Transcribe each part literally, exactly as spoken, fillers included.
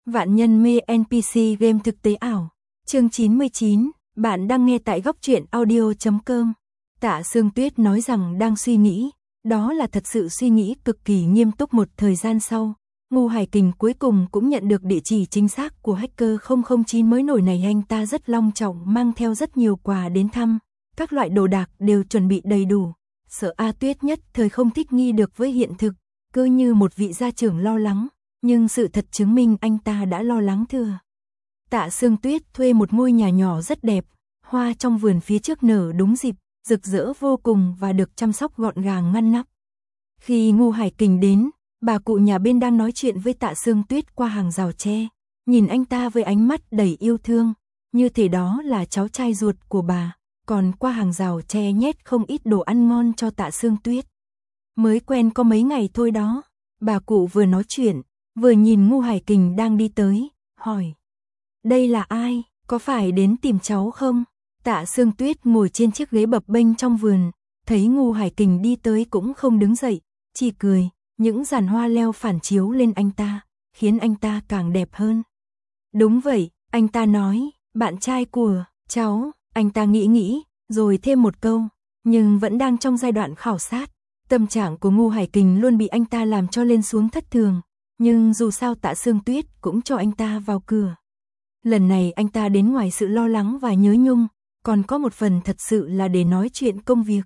Vạn nhân mê en pê xê game thực tế ảo. Chương chín mươi chín, bạn đang nghe tại góc truyện audio chấm com. Tạ Sương Tuyết nói rằng đang suy nghĩ, đó là thật sự suy nghĩ cực kỳ nghiêm túc. Một thời gian sau, Ngô Hải Kình cuối cùng cũng nhận được địa chỉ chính xác của hacker không không chín mới nổi này. Anh ta rất long trọng mang theo rất nhiều quà đến thăm, các loại đồ đạc đều chuẩn bị đầy đủ. Sợ A Tuyết nhất thời không thích nghi được với hiện thực, cứ như một vị gia trưởng lo lắng. Nhưng sự thật chứng minh anh ta đã lo lắng thừa. Tạ Sương Tuyết thuê một ngôi nhà nhỏ rất đẹp, hoa trong vườn phía trước nở đúng dịp, rực rỡ vô cùng và được chăm sóc gọn gàng ngăn nắp. Khi Ngô Hải Kình đến, bà cụ nhà bên đang nói chuyện với Tạ Sương Tuyết qua hàng rào tre, nhìn anh ta với ánh mắt đầy yêu thương, như thể đó là cháu trai ruột của bà, còn qua hàng rào tre nhét không ít đồ ăn ngon cho Tạ Sương Tuyết. Mới quen có mấy ngày thôi đó, bà cụ vừa nói chuyện, vừa nhìn Ngô Hải Kình đang đi tới, hỏi: "Đây là ai, có phải đến tìm cháu không?" Tạ Sương Tuyết ngồi trên chiếc ghế bập bênh trong vườn, thấy Ngô Hải Kình đi tới cũng không đứng dậy, chỉ cười, những giàn hoa leo phản chiếu lên anh ta, khiến anh ta càng đẹp hơn. "Đúng vậy," anh ta nói, "bạn trai của cháu." Anh ta nghĩ nghĩ, rồi thêm một câu, nhưng vẫn đang trong giai đoạn khảo sát. Tâm trạng của Ngô Hải Kình luôn bị anh ta làm cho lên xuống thất thường. Nhưng dù sao Tạ Sương Tuyết cũng cho anh ta vào cửa. Lần này anh ta đến ngoài sự lo lắng và nhớ nhung, còn có một phần thật sự là để nói chuyện công việc.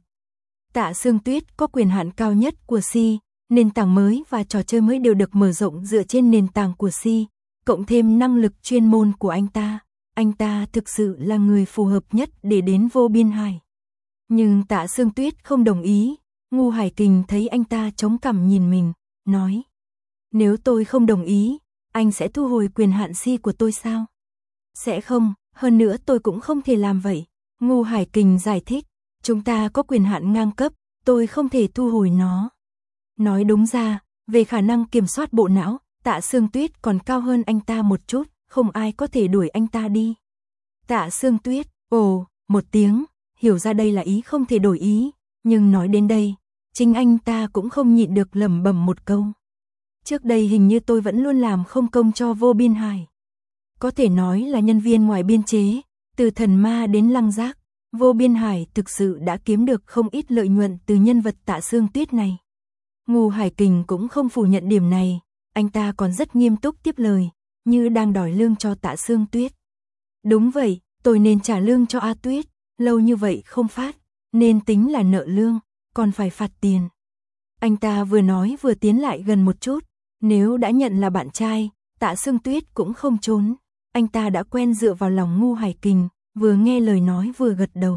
Tạ Sương Tuyết có quyền hạn cao nhất của Si, nền tảng mới và trò chơi mới đều được mở rộng dựa trên nền tảng của Si, cộng thêm năng lực chuyên môn của anh ta. Anh ta thực sự là người phù hợp nhất để đến Vô Biên Hải. Nhưng Tạ Sương Tuyết không đồng ý. Ngô Hải Kình thấy anh ta chống cằm nhìn mình, nói: "Nếu tôi không đồng ý, anh sẽ thu hồi quyền hạn Si của tôi sao?" "Sẽ không, hơn nữa tôi cũng không thể làm vậy." Ngô Hải Kình giải thích, "Chúng ta có quyền hạn ngang cấp, tôi không thể thu hồi nó." Nói đúng ra, về khả năng kiểm soát bộ não, Tạ Sương Tuyết còn cao hơn anh ta một chút, không ai có thể đuổi anh ta đi. Tạ Sương Tuyết, ồ, một tiếng, hiểu ra đây là ý không thể đổi ý, nhưng nói đến đây, chính anh ta cũng không nhịn được lẩm bẩm một câu. "Trước đây hình như tôi vẫn luôn làm không công cho Vô Biên Hải. Có thể nói là nhân viên ngoài biên chế, từ thần ma đến lăng giác, Vô Biên Hải thực sự đã kiếm được không ít lợi nhuận từ nhân vật Tạ Sương Tuyết này." Ngô Hải Kình cũng không phủ nhận điểm này, anh ta còn rất nghiêm túc tiếp lời, như đang đòi lương cho Tạ Sương Tuyết. "Đúng vậy, tôi nên trả lương cho A Tuyết, lâu như vậy không phát, nên tính là nợ lương, còn phải phạt tiền." Anh ta vừa nói vừa tiến lại gần một chút. Nếu đã nhận là bạn trai, Tạ Sương Tuyết cũng không trốn. Anh ta đã quen dựa vào lòng Ngô Hải Kình, vừa nghe lời nói vừa gật đầu.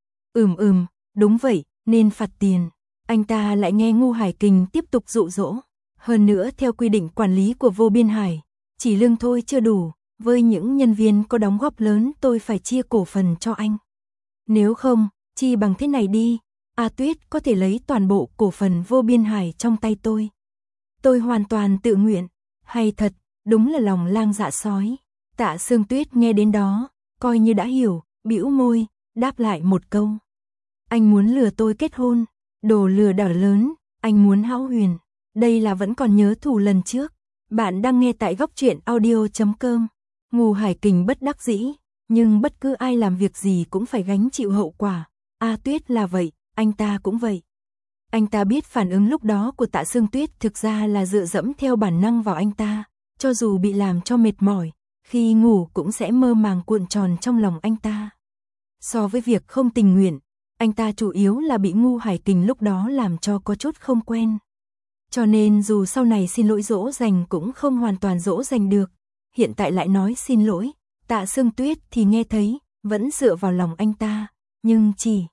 Ừm ừm, đúng vậy, nên phạt tiền." Anh ta lại nghe Ngô Hải Kình tiếp tục dụ dỗ. "Hơn nữa theo quy định quản lý của Vô Biên Hải, chỉ lương thôi chưa đủ, với những nhân viên có đóng góp lớn tôi phải chia cổ phần cho anh. Nếu không, chi bằng thế này đi, A Tuyết có thể lấy toàn bộ cổ phần Vô Biên Hải trong tay tôi. Tôi hoàn toàn tự nguyện." Hay thật, đúng là lòng lang dạ sói. Tạ Sương Tuyết nghe đến đó, coi như đã hiểu, bĩu môi, đáp lại một câu: "Anh muốn lừa tôi kết hôn, đồ lừa đảo lớn, anh muốn hão huyền. Đây là vẫn còn nhớ thù lần trước." Bạn đang nghe tại góc truyện audio chấm com. Ngô Hải Kình bất đắc dĩ, nhưng bất cứ ai làm việc gì cũng phải gánh chịu hậu quả. A Tuyết là vậy, anh ta cũng vậy. Anh ta biết phản ứng lúc đó của Tạ Sương Tuyết thực ra là dựa dẫm theo bản năng vào anh ta, cho dù bị làm cho mệt mỏi, khi ngủ cũng sẽ mơ màng cuộn tròn trong lòng anh ta. So với việc không tình nguyện, anh ta chủ yếu là bị Ngô Hải Kình lúc đó làm cho có chút không quen. Cho nên dù sau này xin lỗi dỗ dành cũng không hoàn toàn dỗ dành được. Hiện tại lại nói xin lỗi, Tạ Sương Tuyết thì nghe thấy, vẫn dựa vào lòng anh ta, nhưng chỉ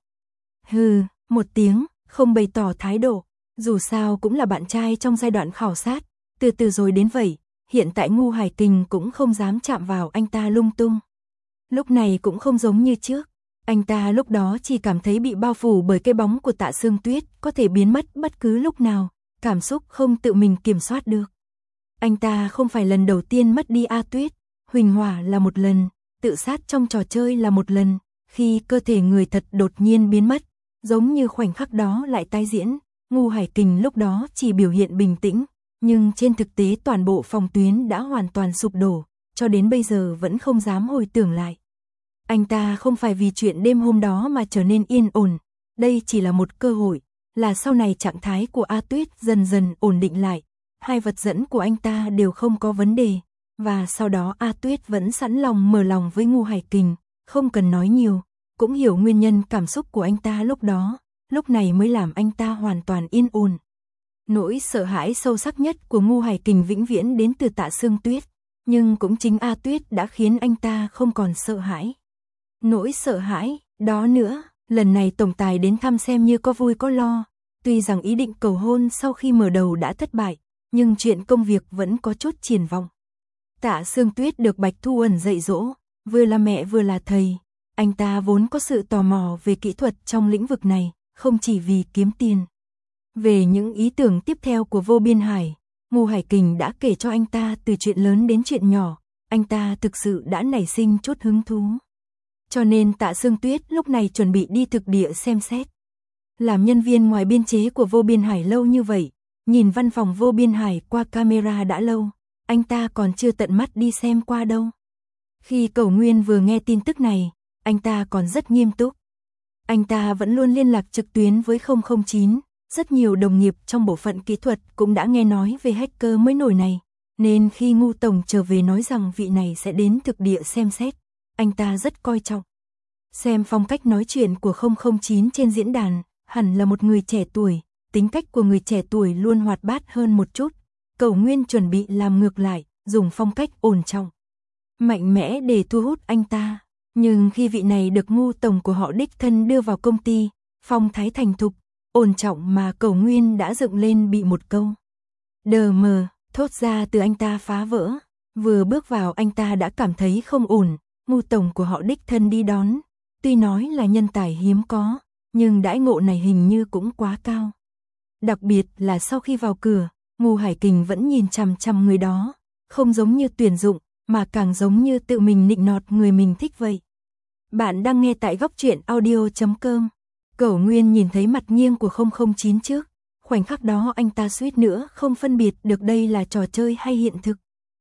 hừ một tiếng, không bày tỏ thái độ. Dù sao cũng là bạn trai trong giai đoạn khảo sát, từ từ rồi đến vậy. Hiện tại Ngô Hải Kình cũng không dám chạm vào anh ta lung tung. Lúc này cũng không giống như trước. Anh ta lúc đó chỉ cảm thấy bị bao phủ bởi cái bóng của Tạ Sương Tuyết, có thể biến mất bất cứ lúc nào, cảm xúc không tự mình kiểm soát được. Anh ta không phải lần đầu tiên mất đi A Tuyết, huỳnh hỏa là một lần, tự sát trong trò chơi là một lần, khi cơ thể người thật đột nhiên biến mất, giống như khoảnh khắc đó lại tái diễn. Ngô Hải Kình lúc đó chỉ biểu hiện bình tĩnh, Nhưng trên thực tế toàn bộ phòng tuyến đã hoàn toàn sụp đổ, cho đến bây giờ vẫn không dám hồi tưởng lại. Anh ta không phải vì chuyện đêm hôm đó mà trở nên yên ổn, đây chỉ là một cơ hội, là sau này trạng thái của A Tuyết dần dần ổn định lại, hai vật dẫn của anh ta đều không có vấn đề, và sau đó A Tuyết vẫn sẵn lòng mở lòng với Ngô Hải Kình, không cần nói nhiều, cũng hiểu nguyên nhân cảm xúc của anh ta lúc đó, lúc này mới làm anh ta hoàn toàn yên ổn. Nỗi sợ hãi sâu sắc nhất của Ngô Hải Kình vĩnh viễn đến từ Tạ Sương Tuyết, nhưng cũng chính A Tuyết đã khiến anh ta không còn sợ hãi. Nỗi sợ hãi, đó nữa, lần này tổng tài đến thăm xem như có vui có lo, tuy rằng ý định cầu hôn sau khi mở đầu đã thất bại, nhưng chuyện công việc vẫn có chút triển vọng. Tạ Sương Tuyết được Bạch Thu Ẩn dạy dỗ, vừa là mẹ vừa là thầy, anh ta vốn có sự tò mò về kỹ thuật trong lĩnh vực này, không chỉ vì kiếm tiền. Về những ý tưởng tiếp theo của Vô Biên Hải, Ngô Hải Kình đã kể cho anh ta từ chuyện lớn đến chuyện nhỏ, anh ta thực sự đã nảy sinh chút hứng thú. Cho nên Tạ Sương Tuyết lúc này chuẩn bị đi thực địa xem xét. Làm nhân viên ngoài biên chế của Vô Biên Hải lâu như vậy, nhìn văn phòng Vô Biên Hải qua camera đã lâu, anh ta còn chưa tận mắt đi xem qua đâu. Khi Cẩu Nguyên vừa nghe tin tức này, anh ta còn rất nghiêm túc. Anh ta vẫn luôn liên lạc trực tuyến với không không chín, rất nhiều đồng nghiệp trong bộ phận kỹ thuật cũng đã nghe nói về hacker mới nổi này, nên khi Ngô Tổng trở về nói rằng vị này sẽ đến thực địa xem xét, anh ta rất coi trọng. Xem phong cách nói chuyện của không không chín trên diễn đàn, hẳn là một người trẻ tuổi, tính cách của người trẻ tuổi luôn hoạt bát hơn một chút. Cẩu Nguyên chuẩn bị làm ngược lại, dùng phong cách ổn trọng, mạnh mẽ để thu hút anh ta. Nhưng khi vị này được Ngô Tổng của họ đích thân đưa vào công ty, phong thái thành thục, ổn trọng mà Cẩu Nguyên đã dựng lên bị một câu đờ mờ thốt ra từ anh ta phá vỡ. Vừa bước vào anh ta đã cảm thấy không ổn. Ngô Tổng của họ đích thân đi đón, tuy nói là nhân tài hiếm có, nhưng đãi ngộ này hình như cũng quá cao. Đặc biệt là sau khi vào cửa, Ngô Hải Kình vẫn nhìn chằm chằm người đó, không giống như tuyển dụng, mà càng giống như tự mình nịnh nọt người mình thích vậy. Bạn đang nghe tại góc truyện audio chấm com. Cẩu Nguyên nhìn thấy mặt nghiêng của không không chín trước, khoảnh khắc đó anh ta suýt nữa không phân biệt được đây là trò chơi hay hiện thực.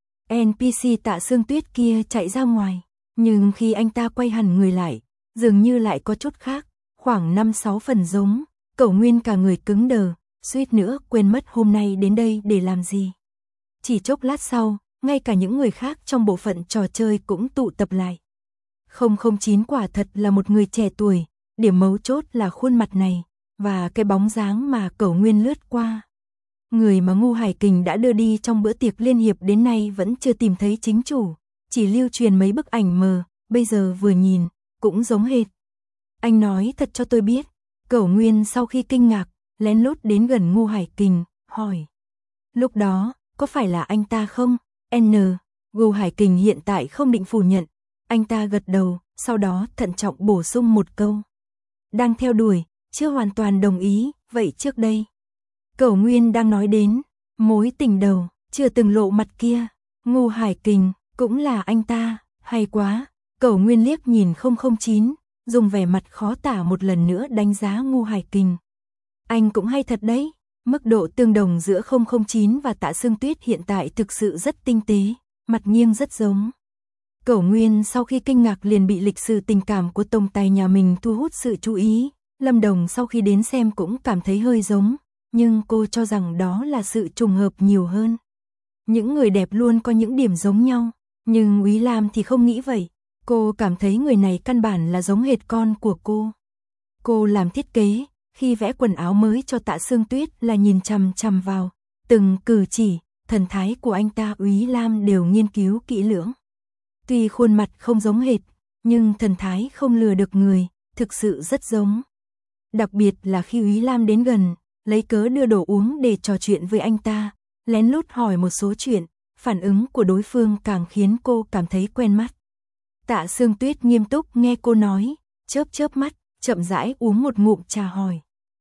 en pê xê Tạ Sương Tuyết kia chạy ra ngoài, nhưng khi anh ta quay hẳn người lại, dường như lại có chút khác, khoảng năm sáu phần giống. Cẩu Nguyên cả người cứng đờ, suýt nữa quên mất hôm nay đến đây để làm gì. Chỉ chốc lát sau, ngay cả những người khác trong bộ phận trò chơi cũng tụ tập lại. không không chín quả thật là một người trẻ tuổi, điểm mấu chốt là khuôn mặt này, và cái bóng dáng mà Cẩu Nguyên lướt qua. Người mà Ngô Hải Kình đã đưa đi trong bữa tiệc liên hiệp đến nay vẫn chưa tìm thấy chính chủ, chỉ lưu truyền mấy bức ảnh mờ, bây giờ vừa nhìn, cũng giống hệt. Anh nói thật cho tôi biết. Cẩu Nguyên sau khi kinh ngạc, lén lút đến gần Ngô Hải Kình, hỏi. Lúc đó, có phải là anh ta không? N. Ngô Hải Kình hiện tại không định phủ nhận. Anh ta gật đầu, sau đó thận trọng bổ sung một câu. Đang theo đuổi, chưa hoàn toàn đồng ý, vậy trước đây. Cẩu Nguyên đang nói đến mối tình đầu, chưa từng lộ mặt kia. Ngô Hải Kình, cũng là anh ta, hay quá. Cẩu Nguyên liếc nhìn không không chín, dùng vẻ mặt khó tả một lần nữa đánh giá Ngô Hải Kình. Anh cũng hay thật đấy, mức độ tương đồng giữa không không chín và Tạ Sương Tuyết hiện tại thực sự rất tinh tế, mặt nghiêng rất giống. Cẩu Nguyên sau khi kinh ngạc liền bị lịch sử tình cảm của tổng tài nhà mình thu hút sự chú ý. Lâm Đồng sau khi đến xem cũng cảm thấy hơi giống, nhưng cô cho rằng đó là sự trùng hợp nhiều hơn. Những người đẹp luôn có những điểm giống nhau, nhưng Úy Lam thì không nghĩ vậy. Cô cảm thấy người này căn bản là giống hệt con của cô. Cô làm thiết kế, khi vẽ quần áo mới cho Tạ Sương Tuyết là nhìn chằm chằm vào từng cử chỉ, thần thái của anh ta Úy Lam đều nghiên cứu kỹ lưỡng. Tuy khuôn mặt không giống hệt, nhưng thần thái không lừa được người, thực sự rất giống. Đặc biệt là khi Úy Lam đến gần, lấy cớ đưa đồ uống để trò chuyện với anh ta, lén lút hỏi một số chuyện, phản ứng của đối phương càng khiến cô cảm thấy quen mắt. Tạ Sương Tuyết nghiêm túc nghe cô nói, chớp chớp mắt, chậm rãi uống một ngụm trà hỏi.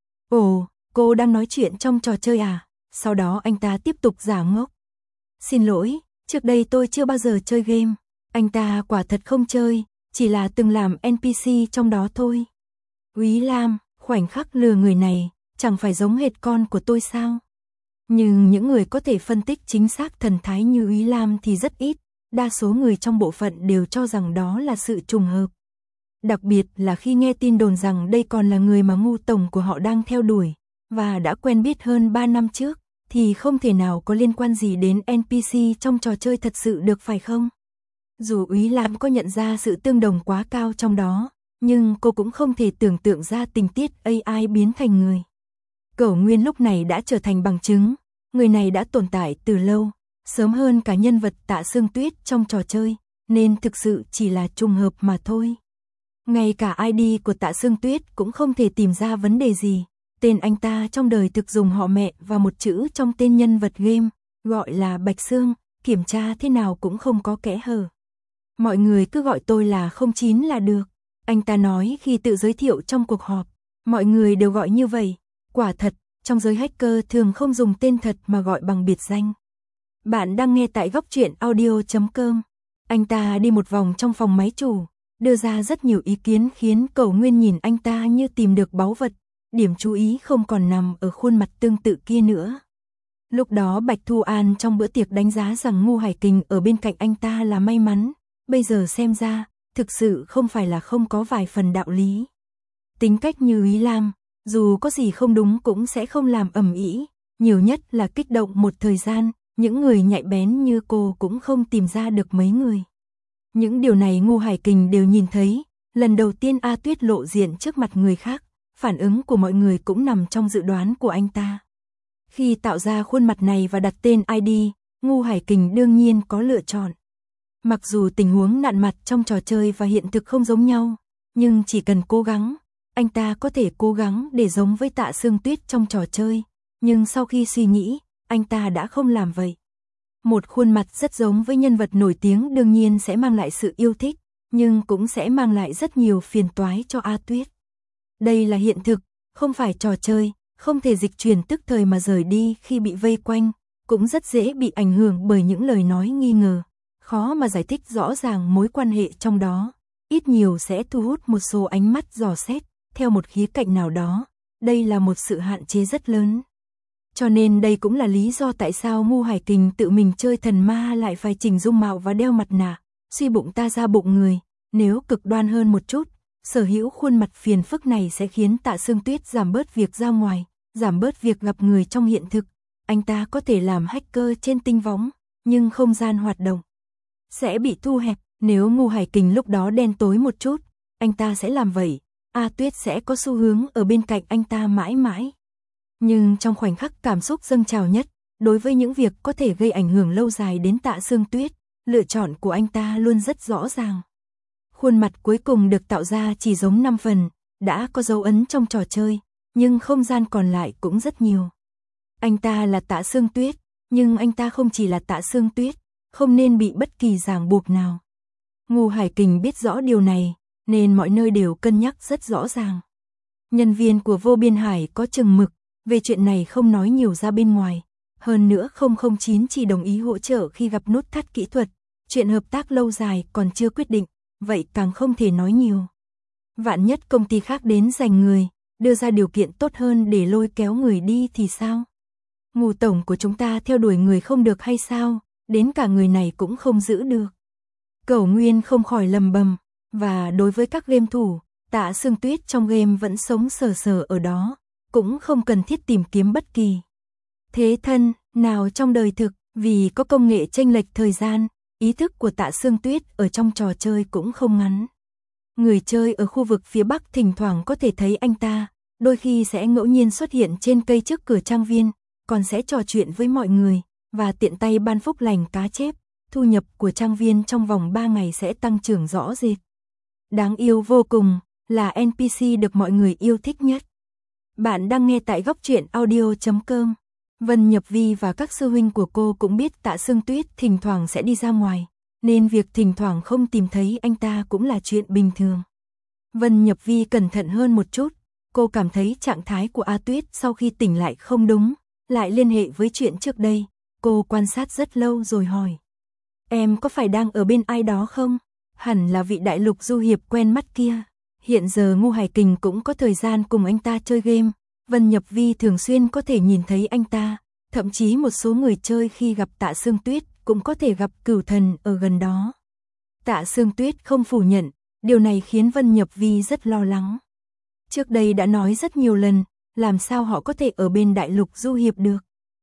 Ồ, cô đang nói chuyện trong trò chơi à? Sau đó anh ta tiếp tục giả ngốc. Xin lỗi, trước đây tôi chưa bao giờ chơi game. Anh ta quả thật không chơi, chỉ là từng làm en pê xê trong đó thôi. Úy Lam, khoảnh khắc lừa người này, chẳng phải giống hệt con của tôi sao? Nhưng những người có thể phân tích chính xác thần thái như Úy Lam thì rất ít, đa số người trong bộ phận đều cho rằng đó là sự trùng hợp. Đặc biệt là khi nghe tin đồn rằng đây còn là người mà Ngu tổng của họ đang theo đuổi, và đã quen biết hơn ba năm trước, thì không thể nào có liên quan gì đến en pê xê trong trò chơi thật sự được phải không? Dù Úy Lam có nhận ra sự tương đồng quá cao trong đó, nhưng cô cũng không thể tưởng tượng ra tình tiết a i biến thành người. Cẩu Nguyên lúc này đã trở thành bằng chứng, người này đã tồn tại từ lâu, sớm hơn cả nhân vật Tạ Sương Tuyết trong trò chơi, nên thực sự chỉ là trùng hợp mà thôi. Ngay cả i đê của Tạ Sương Tuyết cũng không thể tìm ra vấn đề gì, tên anh ta trong đời thực dùng họ mẹ và một chữ trong tên nhân vật game, gọi là Bạch Sương, kiểm tra thế nào cũng không có kẽ hở. Mọi người cứ gọi tôi là không chín là được, anh ta nói khi tự giới thiệu trong cuộc họp, mọi người đều gọi như vậy. Quả thật, trong giới hacker thường không dùng tên thật mà gọi bằng biệt danh. Bạn đang nghe tại góc truyện audio chấm com. Anh ta đi một vòng trong phòng máy chủ, đưa ra rất nhiều ý kiến khiến Cẩu Nguyên nhìn anh ta như tìm được báu vật. Điểm chú ý không còn nằm ở khuôn mặt tương tự kia nữa. Lúc đó Bạch Thu An trong bữa tiệc đánh giá rằng Ngu Hải Kình ở bên cạnh anh ta là may mắn. Bây giờ xem ra, thực sự không phải là không có vài phần đạo lý. Tính cách như Úy Lam, dù có gì không đúng cũng sẽ không làm ầm ĩ, nhiều nhất là kích động một thời gian, những người nhạy bén như cô cũng không tìm ra được mấy người. Những điều này Ngu Hải Kình đều nhìn thấy, lần đầu tiên A Tuyết lộ diện trước mặt người khác, phản ứng của mọi người cũng nằm trong dự đoán của anh ta. Khi tạo ra khuôn mặt này và đặt tên i đê, Ngu Hải Kình đương nhiên có lựa chọn. Mặc dù tình huống nạn mặt trong trò chơi và hiện thực không giống nhau, nhưng chỉ cần cố gắng, anh ta có thể cố gắng để giống với Tạ Sương Tuyết trong trò chơi, nhưng sau khi suy nghĩ, anh ta đã không làm vậy. Một khuôn mặt rất giống với nhân vật nổi tiếng đương nhiên sẽ mang lại sự yêu thích, nhưng cũng sẽ mang lại rất nhiều phiền toái cho A Tuyết. Đây là hiện thực, không phải trò chơi, không thể dịch chuyển tức thời mà rời đi khi bị vây quanh, cũng rất dễ bị ảnh hưởng bởi những lời nói nghi ngờ, khó mà giải thích rõ ràng mối quan hệ trong đó, ít nhiều sẽ thu hút một số ánh mắt dò xét, theo một khía cạnh nào đó, đây là một sự hạn chế rất lớn. Cho nên đây cũng là lý do tại sao Ngu Hải Kình tự mình chơi thần ma lại phải chỉnh dung mạo và đeo mặt nạ, suy bụng ta ra bụng người, nếu cực đoan hơn một chút, sở hữu khuôn mặt phiền phức này sẽ khiến Tạ Sương Tuyết giảm bớt việc ra ngoài, giảm bớt việc gặp người trong hiện thực. Anh ta có thể làm hacker trên tinh võng, nhưng không gian hoạt động sẽ bị thu hẹp. Nếu Ngu Hải Kình lúc đó đen tối một chút, anh ta sẽ làm vậy, A Tuyết sẽ có xu hướng ở bên cạnh anh ta mãi mãi. Nhưng trong khoảnh khắc cảm xúc dâng trào nhất, đối với những việc có thể gây ảnh hưởng lâu dài đến Tạ Sương Tuyết, lựa chọn của anh ta luôn rất rõ ràng. Khuôn mặt cuối cùng được tạo ra chỉ giống năm phần, đã có dấu ấn trong trò chơi, nhưng không gian còn lại cũng rất nhiều. Anh ta là Tạ Sương Tuyết, nhưng anh ta không chỉ là Tạ Sương Tuyết, không nên bị bất kỳ ràng buộc nào. Ngu Hải Kình biết rõ điều này, nên mọi nơi đều cân nhắc rất rõ ràng. Nhân viên của Vô Biên Hải có chừng mực, về chuyện này không nói nhiều ra bên ngoài. Hơn nữa không không chín chỉ đồng ý hỗ trợ khi gặp nút thắt kỹ thuật, chuyện hợp tác lâu dài còn chưa quyết định, vậy càng không thể nói nhiều. Vạn nhất công ty khác đến giành người, đưa ra điều kiện tốt hơn để lôi kéo người đi thì sao? Ngu tổng của chúng ta theo đuổi người không được hay sao, đến cả người này cũng không giữ được. Cẩu Nguyên không khỏi lầm bầm, và đối với các game thủ, Tạ Sương Tuyết trong game vẫn sống sờ sờ ở đó, cũng không cần thiết tìm kiếm bất kỳ thế thân nào trong đời thực, vì có công nghệ chênh lệch thời gian, ý thức của Tạ Sương Tuyết ở trong trò chơi cũng không ngắn. Người chơi ở khu vực phía Bắc thỉnh thoảng có thể thấy anh ta, đôi khi sẽ ngẫu nhiên xuất hiện trên cây trước cửa trang viên, còn sẽ trò chuyện với mọi người, và tiện tay ban phúc lành cá chép, thu nhập của trang viên trong vòng ba ngày sẽ tăng trưởng rõ rệt. Đáng yêu vô cùng, là en pê xê được mọi người yêu thích nhất. Bạn đang nghe tại góc truyện audio chấm com. Vân Nhập Vi và các sư huynh của cô cũng biết Tạ Sương Tuyết thỉnh thoảng sẽ đi ra ngoài, nên việc thỉnh thoảng không tìm thấy anh ta cũng là chuyện bình thường. Vân Nhập Vi cẩn thận hơn một chút, cô cảm thấy trạng thái của A Tuyết sau khi tỉnh lại không đúng, lại liên hệ với chuyện trước đây, cô quan sát rất lâu rồi hỏi. Em có phải đang ở bên ai đó không? Hẳn là vị đại lục du hiệp quen mắt kia. Hiện giờ Ngu Hải Kình cũng có thời gian cùng anh ta chơi game, Vân Nhập Vi thường xuyên có thể nhìn thấy anh ta, Thậm chí một số người chơi khi gặp Tạ Sương Tuyết cũng có thể gặp cửu thần ở gần đó. Tạ Sương Tuyết không phủ nhận, điều này khiến Vân Nhập Vi rất lo lắng. Trước đây đã nói rất nhiều lần, làm sao họ có thể ở bên Đại Lục Du Hiệp được.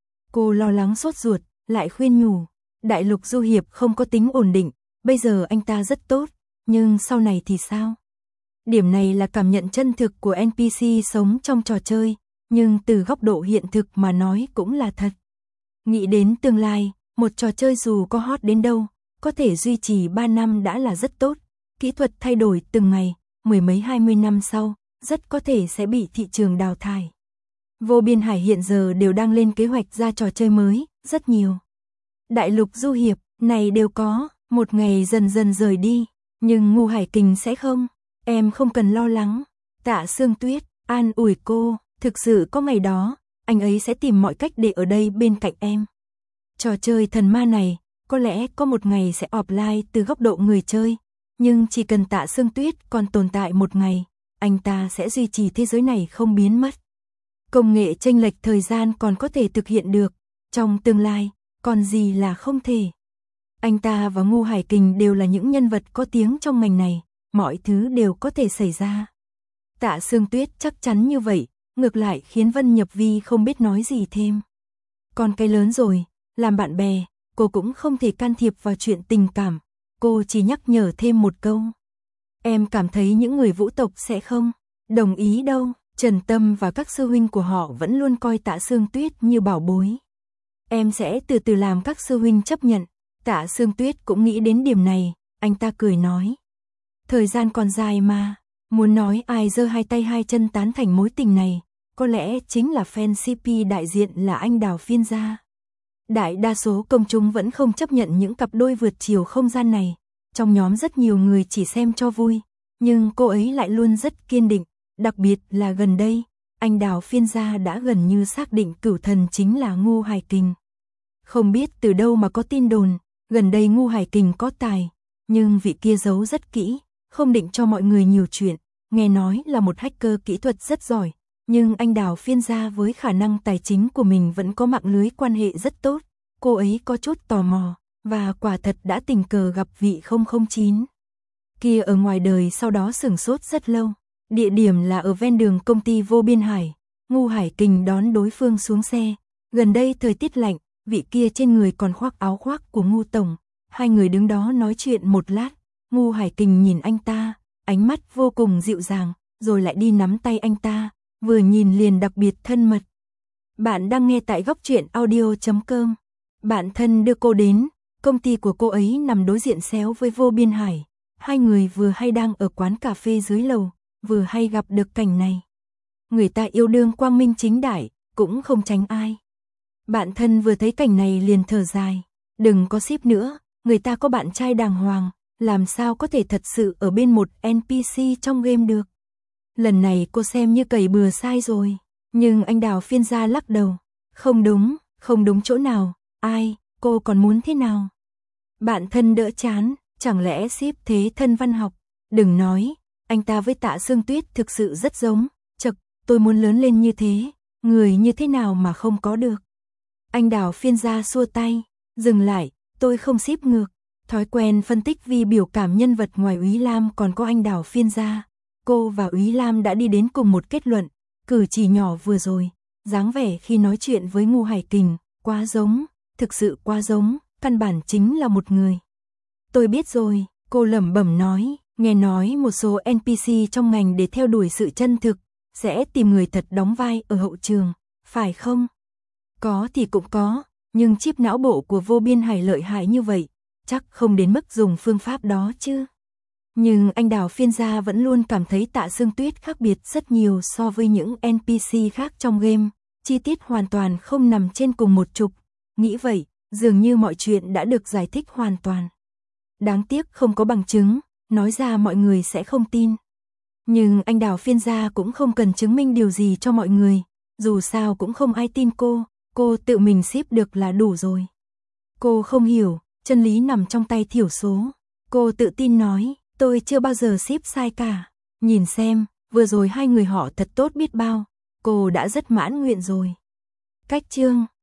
Cô lo lắng sốt ruột, lại khuyên nhủ, Đại Lục Du Hiệp không có tính ổn định, bây giờ anh ta rất tốt, nhưng sau này thì sao? Điểm này là cảm nhận chân thực của en pê xê sống trong trò chơi, nhưng từ góc độ hiện thực mà nói cũng là thật. Nghĩ đến tương lai, một trò chơi dù có hot đến đâu, có thể duy trì ba năm đã là rất tốt, kỹ thuật thay đổi từng ngày, mười mấy hai mươi năm sau, rất có thể sẽ bị thị trường đào thải. Vô Biên Hải hiện giờ đều đang lên kế hoạch ra trò chơi mới, rất nhiều. Đại Lục Du Hiệp này đều có, một ngày dần dần rời đi, nhưng Ngu Hải Kình sẽ không, em không cần lo lắng. Tạ Sương Tuyết an ủi cô, thực sự có ngày đó, anh ấy sẽ tìm mọi cách để ở đây bên cạnh em. Trò chơi thần ma này, có lẽ có một ngày sẽ offline từ góc độ người chơi, nhưng chỉ cần Tạ Sương Tuyết còn tồn tại một ngày, anh ta sẽ duy trì thế giới này không biến mất. Công nghệ chênh lệch thời gian còn có thể thực hiện được, trong tương lai, còn gì là không thể. Anh ta và Ngu Hải Kình đều là những nhân vật có tiếng trong ngành này, mọi thứ đều có thể xảy ra. Tạ Sương Tuyết chắc chắn như vậy, ngược lại khiến Vân Nhập Vi không biết nói gì thêm. Con cái lớn rồi, làm bạn bè, cô cũng không thể can thiệp vào chuyện tình cảm, cô chỉ nhắc nhở thêm một câu. Em cảm thấy những người Vũ tộc sẽ không đồng ý đâu, Trần Tâm và các sư huynh của họ vẫn luôn coi Tạ Sương Tuyết như bảo bối. Em sẽ từ từ làm các sư huynh chấp nhận. Tạ Sương Tuyết cũng nghĩ đến điểm này, anh ta cười nói. Thời gian còn dài mà, muốn nói ai giơ hai tay hai chân tán thành mối tình này, có lẽ chính là fan xê pê đại diện là anh Đào Phiên gia. Đại đa số công chúng vẫn không chấp nhận những cặp đôi vượt chiều không gian này, trong nhóm rất nhiều người chỉ xem cho vui, nhưng cô ấy lại luôn rất kiên định, đặc biệt là gần đây, anh Đào Phiên gia đã gần như xác định cửu thần chính là Ngu Hải Kình. Không biết từ đâu mà có tin đồn, gần đây Ngu Hải Kình có tài, nhưng vị kia giấu rất kỹ, không định cho mọi người nhiều chuyện, nghe nói là một hacker kỹ thuật rất giỏi, nhưng anh Đào Phiên gia với khả năng tài chính của mình vẫn có mạng lưới quan hệ rất tốt, cô ấy có chút tò mò, và quả thật đã tình cờ gặp vị không không chín. Kia ở ngoài đời sau đó sửng sốt rất lâu, địa điểm là ở ven đường công ty Vô Biên Hải, Ngu Hải Kình đón đối phương xuống xe, gần đây thời tiết lạnh, vị kia trên người còn khoác áo khoác của Ngu Tổng, hai người đứng đó nói chuyện một lát, Ngu Hải Kình nhìn anh ta, ánh mắt vô cùng dịu dàng, rồi lại đi nắm tay anh ta, vừa nhìn liền đặc biệt thân mật. Bạn đang nghe tại góc truyện audio chấm com. Bạn thân đưa cô đến, công ty của cô ấy nằm đối diện xéo với Vô Biên Hải, hai người vừa hay đang ở quán cà phê dưới lầu, vừa hay gặp được cảnh này. Người ta yêu đương quang minh chính đại, cũng không tránh ai. Bạn thân vừa thấy cảnh này liền thở dài, đừng có ship nữa, người ta có bạn trai đàng hoàng, làm sao có thể thật sự ở bên một en pê xê trong game được. Lần này cô xem như cày bừa sai rồi, nhưng anh Đào Phiên gia lắc đầu, không đúng, không đúng chỗ nào, ai, cô còn muốn thế nào? Bạn thân đỡ chán, chẳng lẽ ship thế thân văn học, đừng nói, anh ta với Tạ Sương Tuyết thực sự rất giống, chật, tôi muốn lớn lên như thế, người như thế nào mà không có được. Anh Đào Phiên gia xua tay, dừng lại, tôi không ship ngược, thói quen phân tích vì biểu cảm nhân vật ngoài Úy Lam còn có anh Đào Phiên gia. Cô và Úy Lam đã đi đến cùng một kết luận, cử chỉ nhỏ vừa rồi, dáng vẻ khi nói chuyện với Ngu Hải Kình, quá giống, thực sự quá giống, căn bản chính là một người. Tôi biết rồi, cô lẩm bẩm nói, nghe nói một số en pê xê trong ngành để theo đuổi sự chân thực, sẽ tìm người thật đóng vai ở hậu trường, phải không? Có thì cũng có, nhưng chip não bộ của Vô Biên Hải lợi hại như vậy, chắc không đến mức dùng phương pháp đó chứ. Nhưng anh Đào Phiên gia vẫn luôn cảm thấy Tạ Sương Tuyết khác biệt rất nhiều so với những en pê xê khác trong game, chi tiết hoàn toàn không nằm trên cùng một trục. Nghĩ vậy, dường như mọi chuyện đã được giải thích hoàn toàn. Đáng tiếc không có bằng chứng, nói ra mọi người sẽ không tin. Nhưng anh Đào Phiên gia cũng không cần chứng minh điều gì cho mọi người, dù sao cũng không ai tin cô, cô tự mình ship được là đủ rồi. Cô không hiểu, chân lý nằm trong tay thiểu số. Cô tự tin nói, tôi chưa bao giờ ship sai cả. Nhìn xem, vừa rồi hai người họ thật tốt biết bao, cô đã rất mãn nguyện rồi. Cách chương